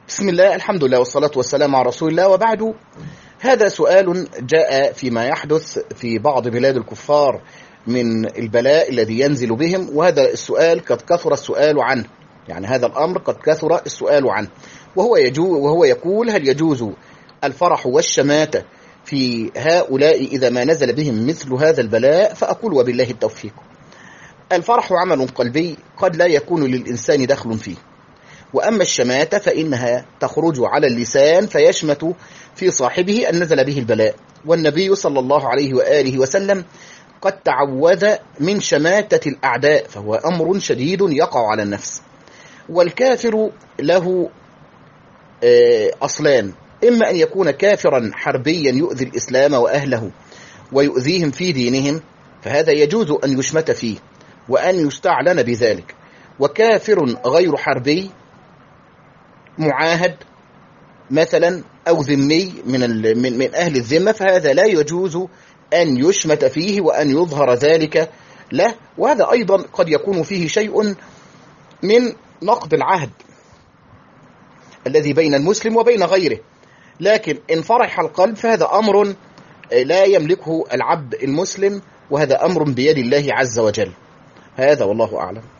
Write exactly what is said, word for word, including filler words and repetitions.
بسم الله، الحمد لله والصلاة والسلام على رسول الله، وبعد. هذا سؤال جاء فيما يحدث في بعض بلاد الكفار من البلاء الذي ينزل بهم، وهذا السؤال قد كثر السؤال عنه. يعني هذا الأمر قد كثر السؤال عنه، وهو يجوز وهو يقول: هل يجوز الفرح والشماتة في هؤلاء إذا ما نزل بهم مثل هذا البلاء؟ فأقول: وبالله التوفيق. الفرح عمل قلبي قد لا يكون للإنسان دخل فيه، وأما الشماتة فإنها تخرج على اللسان فيشمت في صاحبه أن نزل به البلاء، والنبي صلى الله عليه وآله وسلم قد تعوذ من شماتة الأعداء، فهو أمر شديد يقع على النفس. والكافر له أصلان: إما أن يكون كافرا حربيا يؤذي الإسلام وأهله ويؤذيهم في دينهم، فهذا يجوز أن يشمت فيه وأن يستعلن بذلك. وكافر غير حربي معاهد مثلا أو ذمي من, من, من أهل الذمة، فهذا لا يجوز أن يشمت فيه وأن يظهر ذلك له، وهذا أيضا قد يكون فيه شيء من نقض العهد الذي بين المسلم وبين غيره. لكن إن فرح القلب فهذا أمر لا يملكه العبد المسلم، وهذا أمر بيد الله عز وجل. هذا والله أعلم.